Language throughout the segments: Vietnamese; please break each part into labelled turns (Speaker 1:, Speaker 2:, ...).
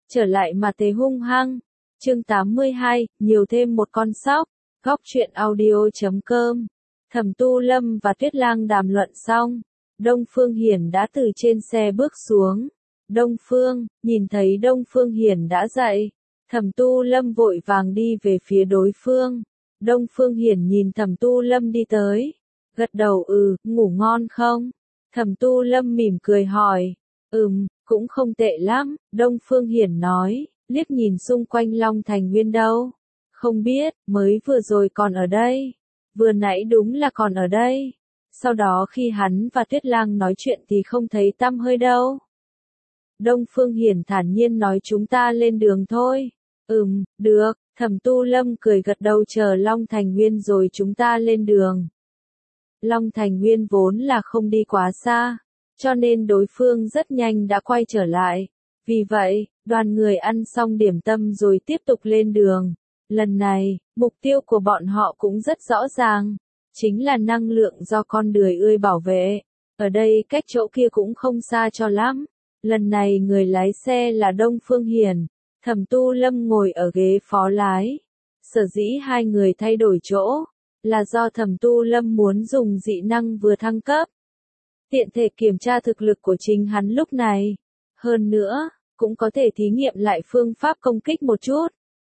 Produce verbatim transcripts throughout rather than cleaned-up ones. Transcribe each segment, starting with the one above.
Speaker 1: trở lại mà thế hung hăng. Chương tám mươi hai, nhiều thêm một con sóc. Góc truyện audio chấm com. Thẩm Tu Lâm và Tuyết Lang đàm luận xong, Đông Phương Hiển đã từ trên xe bước xuống. Đông Phương, nhìn thấy Đông Phương Hiển đã dậy, Thẩm Tu Lâm vội vàng đi về phía đối phương. Đông Phương Hiển nhìn Thẩm Tu Lâm đi tới, gật đầu ừ, ngủ ngon không? Thẩm Tu Lâm mỉm cười hỏi, ừm, cũng không tệ lắm, Đông Phương Hiển nói, liếc nhìn xung quanh Long Thành Nguyên đâu. Không biết, mới vừa rồi còn ở đây. Vừa nãy đúng là còn ở đây. Sau đó khi hắn và Tuyết Lang nói chuyện thì không thấy tăm hơi đâu. Đông Phương Hiển thản nhiên nói chúng ta lên đường thôi. Ừm, được, Thẩm Tu Lâm cười gật đầu chờ Long Thành Nguyên rồi chúng ta lên đường. Long Thành Nguyên vốn là không đi quá xa, cho nên đối phương rất nhanh đã quay trở lại. Vì vậy, đoàn người ăn xong điểm tâm rồi tiếp tục lên đường. Lần này, mục tiêu của bọn họ cũng rất rõ ràng, chính là năng lượng do con đười ươi bảo vệ. Ở đây cách chỗ kia cũng không xa cho lắm. Lần này người lái xe là Đông Phương Hiển, Thẩm Tu Lâm ngồi ở ghế phó lái. Sở dĩ hai người thay đổi chỗ, là do Thẩm Tu Lâm muốn dùng dị năng vừa thăng cấp. Tiện thể kiểm tra thực lực của chính hắn lúc này. Hơn nữa, cũng có thể thí nghiệm lại phương pháp công kích một chút.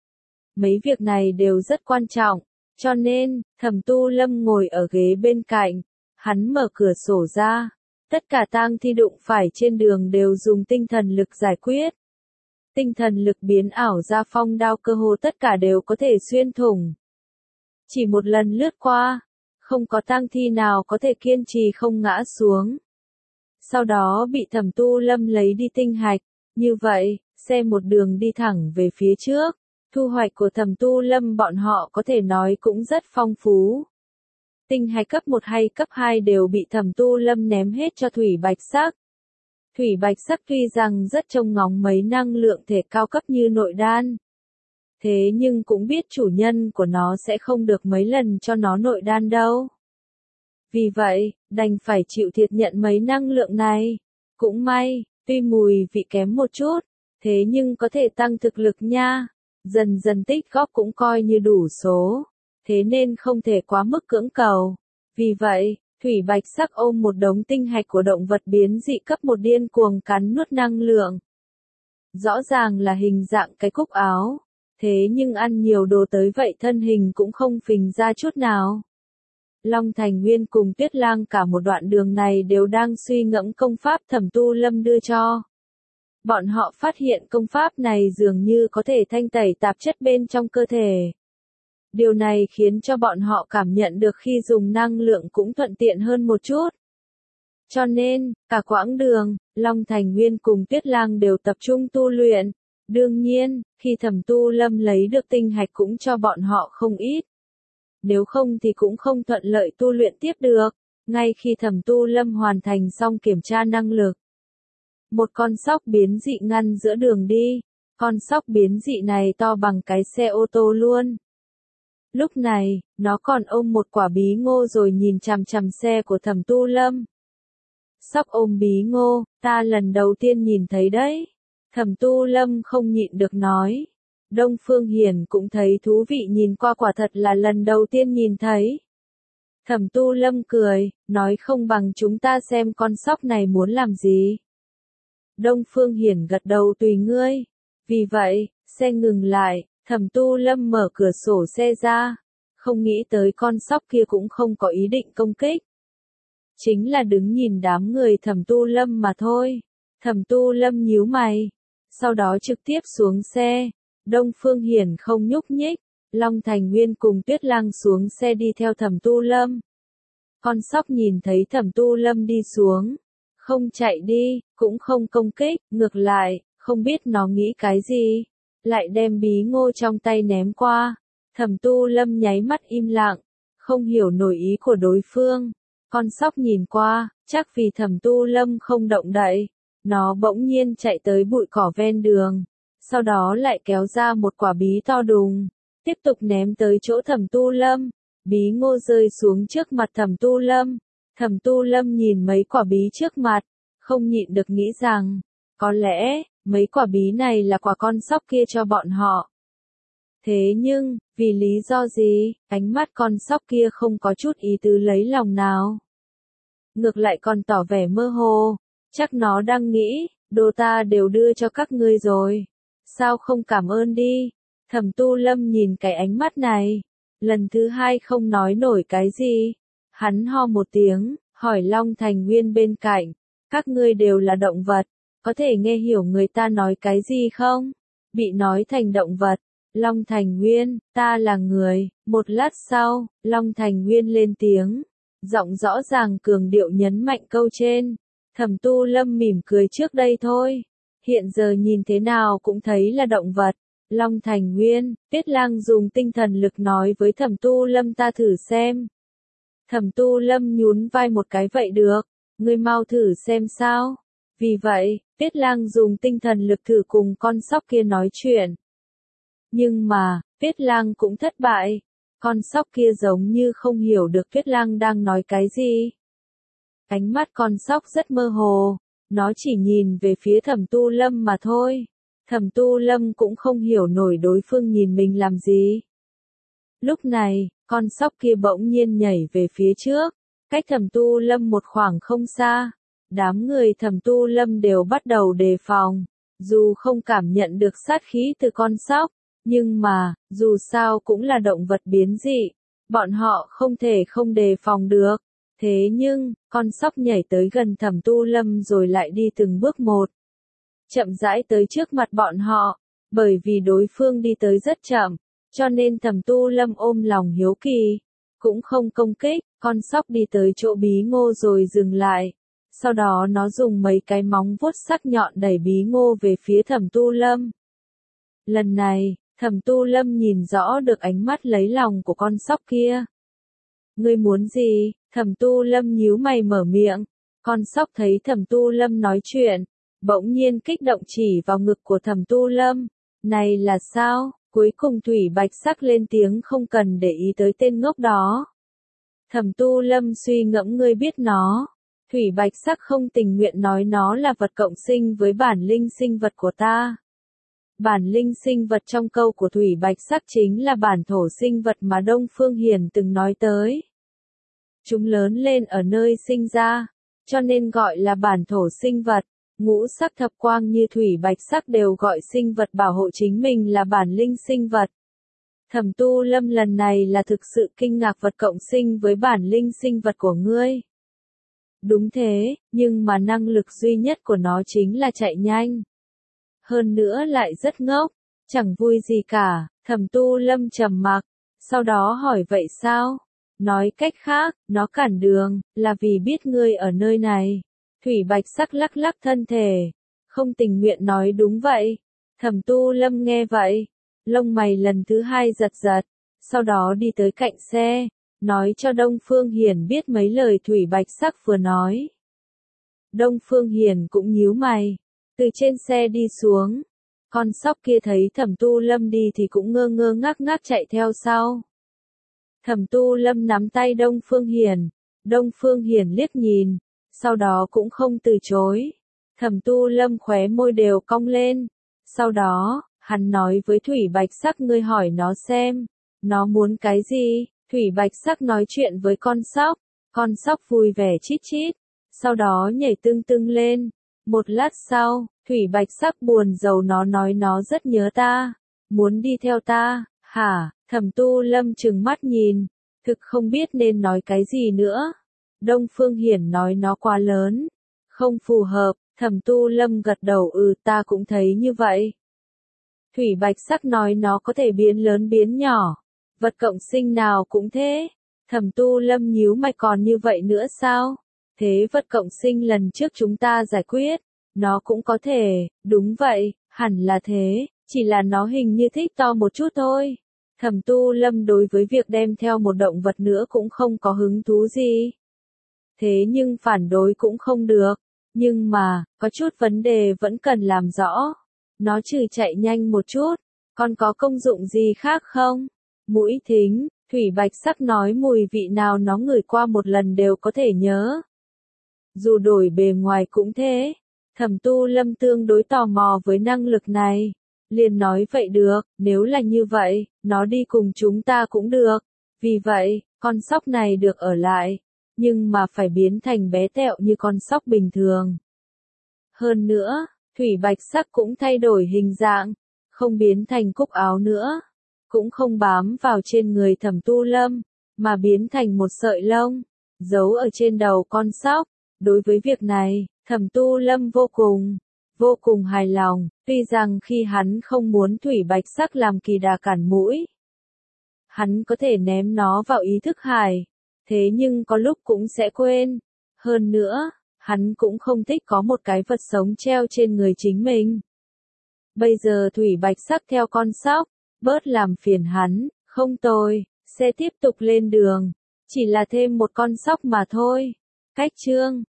Speaker 1: Mấy việc này đều rất quan trọng, cho nên, Thẩm Tu Lâm ngồi ở ghế bên cạnh, hắn mở cửa sổ ra. Tất cả tang thi đụng phải trên đường đều dùng tinh thần lực giải quyết. Tinh thần lực biến ảo ra phong đao cơ hồ tất cả đều có thể xuyên thủng. Chỉ một lần lướt qua, không có tang thi nào có thể kiên trì không ngã xuống. Sau đó bị Thẩm Tu Lâm lấy đi tinh hạch, như vậy, xe một đường đi thẳng về phía trước. Thu hoạch của Thẩm Tu Lâm bọn họ có thể nói cũng rất phong phú. Tinh hạch cấp một hay cấp hai đều bị Thẩm Tu Lâm ném hết cho Thủy Bạch Sắc. Thủy Bạch Sắc tuy rằng rất trông ngóng mấy năng lượng thể cao cấp như nội đan. Thế nhưng cũng biết chủ nhân của nó sẽ không được mấy lần cho nó nội đan đâu. Vì vậy, đành phải chịu thiệt nhận mấy năng lượng này. Cũng may, tuy mùi vị kém một chút, thế nhưng có thể tăng thực lực nha. Dần dần tích góp cũng coi như đủ số. Thế nên không thể quá mức cưỡng cầu. Vì vậy, Thủy Bạch Sắc ôm một đống tinh hạch của động vật biến dị cấp một điên cuồng cắn nuốt năng lượng. Rõ ràng là hình dạng cái cúc áo. Thế nhưng ăn nhiều đồ tới vậy thân hình cũng không phình ra chút nào. Long Thành Nguyên cùng Tuyết Lang cả một đoạn đường này đều đang suy ngẫm công pháp Thẩm Tu Lâm đưa cho. Bọn họ phát hiện công pháp này dường như có thể thanh tẩy tạp chất bên trong cơ thể. Điều này khiến cho bọn họ cảm nhận được khi dùng năng lượng cũng thuận tiện hơn một chút. Cho nên, cả quãng đường, Long Thành Nguyên cùng Tuyết Lang đều tập trung tu luyện. Đương nhiên, khi Thẩm Tu Lâm lấy được tinh hạch cũng cho bọn họ không ít. Nếu không thì cũng không thuận lợi tu luyện tiếp được. Ngay khi Thẩm Tu Lâm hoàn thành xong kiểm tra năng lực, một con sóc biến dị ngăn giữa đường đi. Con sóc biến dị này to bằng cái xe ô tô luôn. Lúc này, nó còn ôm một quả bí ngô rồi nhìn chằm chằm xe của Thẩm Tu Lâm. Sóc ôm bí ngô, ta lần đầu tiên nhìn thấy đấy. Thẩm Tu Lâm không nhịn được nói. Đông Phương Hiển cũng thấy thú vị nhìn qua quả thật là lần đầu tiên nhìn thấy. Thẩm Tu Lâm cười, nói không bằng chúng ta xem con sóc này muốn làm gì. Đông Phương Hiển gật đầu tùy ngươi. Vì vậy, xe ngừng lại, Thẩm Tu Lâm mở cửa sổ xe ra. Không nghĩ tới con sóc kia cũng không có ý định công kích. Chính là đứng nhìn đám người Thẩm Tu Lâm mà thôi. Thẩm Tu Lâm nhíu mày. Sau đó trực tiếp xuống xe. Đông Phương Hiển không nhúc nhích. Long Thành Nguyên cùng Tuyết Lang xuống xe đi theo Thẩm Tu Lâm. Con sóc nhìn thấy Thẩm Tu Lâm đi xuống. Không chạy đi, cũng không công kích, ngược lại, không biết nó nghĩ cái gì. Lại đem bí ngô trong tay ném qua. Thẩm Tu Lâm nháy mắt im lặng. Không hiểu nổi ý của đối phương. Con sóc nhìn qua, chắc vì Thẩm Tu Lâm không động đậy. Nó bỗng nhiên chạy tới bụi cỏ ven đường. Sau đó lại kéo ra một quả bí to đùng. Tiếp tục ném tới chỗ Thẩm Tu Lâm. Bí ngô rơi xuống trước mặt Thẩm Tu Lâm. Thẩm Tu Lâm nhìn mấy quả bí trước mặt. Không nhịn được nghĩ rằng, có lẽ, mấy quả bí này là quà con sóc kia cho bọn họ. Thế nhưng, vì lý do gì, ánh mắt con sóc kia không có chút ý tứ lấy lòng nào. Ngược lại còn tỏ vẻ mơ hồ, chắc nó đang nghĩ, đồ ta đều đưa cho các ngươi rồi. Sao không cảm ơn đi? Thẩm Tu Lâm nhìn cái ánh mắt này, lần thứ hai không nói nổi cái gì. Hắn ho một tiếng, hỏi Long Thành Nguyên bên cạnh, các ngươi đều là động vật, có thể nghe hiểu người ta nói cái gì không? Bị nói thành động vật. Long Thành Nguyên, ta là người. Một lát sau, Long Thành Nguyên lên tiếng, giọng rõ ràng cường điệu nhấn mạnh câu trên. Thẩm Tu Lâm mỉm cười trước đây thôi, hiện giờ nhìn thế nào cũng thấy là động vật. Long Thành Nguyên, Tuyết Lang dùng tinh thần lực nói với Thẩm Tu Lâm, ta thử xem. Thẩm Tu Lâm nhún vai một cái, vậy được, ngươi mau thử xem sao. Vì vậy, Tuyết Lang dùng tinh thần lực thử cùng con sóc kia nói chuyện. Nhưng mà, Tuyết Lang cũng thất bại. Con sóc kia giống như không hiểu được Tuyết Lang đang nói cái gì. Ánh mắt con sóc rất mơ hồ, nó chỉ nhìn về phía Thẩm Tu Lâm mà thôi. Thẩm Tu Lâm cũng không hiểu nổi đối phương nhìn mình làm gì. Lúc này, con sóc kia bỗng nhiên nhảy về phía trước, cách Thẩm Tu Lâm một khoảng không xa. Đám người Thẩm Tu Lâm đều bắt đầu đề phòng, dù không cảm nhận được sát khí từ con sóc, nhưng mà, dù sao cũng là động vật biến dị, bọn họ không thể không đề phòng được. Thế nhưng, con sóc nhảy tới gần Thẩm Tu Lâm rồi lại đi từng bước một, chậm rãi tới trước mặt bọn họ. Bởi vì đối phương đi tới rất chậm, cho nên Thẩm Tu Lâm ôm lòng hiếu kỳ, cũng không công kích. Con sóc đi tới chỗ bí ngô rồi dừng lại. Sau đó nó dùng mấy cái móng vuốt sắc nhọn đẩy bí ngô về phía Thẩm Tu Lâm. Lần này, Thẩm Tu Lâm nhìn rõ được ánh mắt lấy lòng của con sóc kia. Ngươi muốn gì? Thẩm Tu Lâm nhíu mày mở miệng. Con sóc thấy Thẩm Tu Lâm nói chuyện, bỗng nhiên kích động chỉ vào ngực của Thẩm Tu Lâm. Này là sao? Cuối cùng Thủy Bạch Sắc lên tiếng, không cần để ý tới tên ngốc đó. Thẩm Tu Lâm suy ngẫm, ngươi biết nó. Thủy Bạch Sắc không tình nguyện nói nó là vật cộng sinh với bản linh sinh vật của ta. Bản linh sinh vật trong câu của Thủy Bạch Sắc chính là bản thổ sinh vật mà Đông Phương Hiền từng nói tới. Chúng lớn lên ở nơi sinh ra, cho nên gọi là bản thổ sinh vật. Ngũ sắc thập quang như Thủy Bạch Sắc đều gọi sinh vật bảo hộ chính mình là bản linh sinh vật. Thẩm Tu Lâm lần này là thực sự kinh ngạc, vật cộng sinh với bản linh sinh vật của ngươi. Đúng thế, nhưng mà năng lực duy nhất của nó chính là chạy nhanh. Hơn nữa lại rất ngốc, chẳng vui gì cả. Thẩm Tu Lâm trầm mặc, sau đó hỏi vậy sao? Nói cách khác, nó cản đường, là vì biết ngươi ở nơi này. Thủy Bạch Sắc lắc lắc thân thể, không tình nguyện nói đúng vậy. Thẩm Tu Lâm nghe vậy, lông mày lần thứ hai giật giật, sau đó đi tới cạnh xe, nói cho Đông Phương Hiền biết mấy lời Thủy Bạch Sắc vừa nói. Đông Phương Hiền cũng nhíu mày, từ trên xe đi xuống. Con sóc kia thấy Thẩm Tu Lâm đi thì cũng ngơ ngơ ngác ngác chạy theo sau. Thẩm Tu Lâm nắm tay Đông Phương Hiền, Đông Phương Hiền liếc nhìn, sau đó cũng không từ chối. Thẩm Tu Lâm khóe môi đều cong lên. Sau đó, hắn nói với Thủy Bạch Sắc, ngươi hỏi nó xem, nó muốn cái gì? Thủy Bạch Sắc nói chuyện với con sóc, con sóc vui vẻ chít chít, sau đó nhảy tưng tưng lên. Một lát sau, Thủy Bạch Sắc buồn rầu, nó nói nó rất nhớ ta, muốn đi theo ta. Hả? Thẩm Tu Lâm trừng mắt nhìn, thực không biết nên nói cái gì nữa. Đông Phương Hiển nói nó quá lớn, không phù hợp. Thẩm Tu Lâm gật đầu, ừ, ta cũng thấy như vậy. Thủy Bạch Sắc nói nó có thể biến lớn biến nhỏ, vật cộng sinh nào cũng thế. Thẩm Tu Lâm nhíu mày, còn như vậy nữa sao? Thế vật cộng sinh lần trước chúng ta giải quyết, nó cũng có thể, đúng vậy, hẳn là thế, chỉ là nó hình như thích to một chút thôi. Thẩm Tu Lâm đối với việc đem theo một động vật nữa cũng không có hứng thú gì. Thế nhưng phản đối cũng không được. Nhưng mà, có chút vấn đề vẫn cần làm rõ. Nó trừ chạy nhanh một chút, còn có công dụng gì khác không? Mũi thính, Thủy Bạch Sắc nói mùi vị nào nó ngửi qua một lần đều có thể nhớ. Dù đổi bề ngoài cũng thế. Thẩm Tu Lâm tương đối tò mò với năng lực này. Liền nói vậy được, nếu là như vậy, nó đi cùng chúng ta cũng được. Vì vậy, con sóc này được ở lại, nhưng mà phải biến thành bé tẹo như con sóc bình thường. Hơn nữa, thủy bạch sắc cũng thay đổi hình dạng, không biến thành cúc áo nữa, cũng không bám vào trên người Thẩm Tu Lâm, mà biến thành một sợi lông, giấu ở trên đầu con sóc. Đối với việc này, Thẩm Tu Lâm vô cùng, vô cùng hài lòng, tuy rằng khi hắn không muốn thủy bạch sắc làm kỳ đà cản mũi. Hắn có thể ném nó vào ý thức hải, thế nhưng có lúc cũng sẽ quên. Hơn nữa, hắn cũng không thích có một cái vật sống treo trên người chính mình. Bây giờ thủy bạch sắc theo con sóc, bớt làm phiền hắn, không tồi, sẽ tiếp tục lên đường. Chỉ là thêm một con sóc mà thôi. Cách chương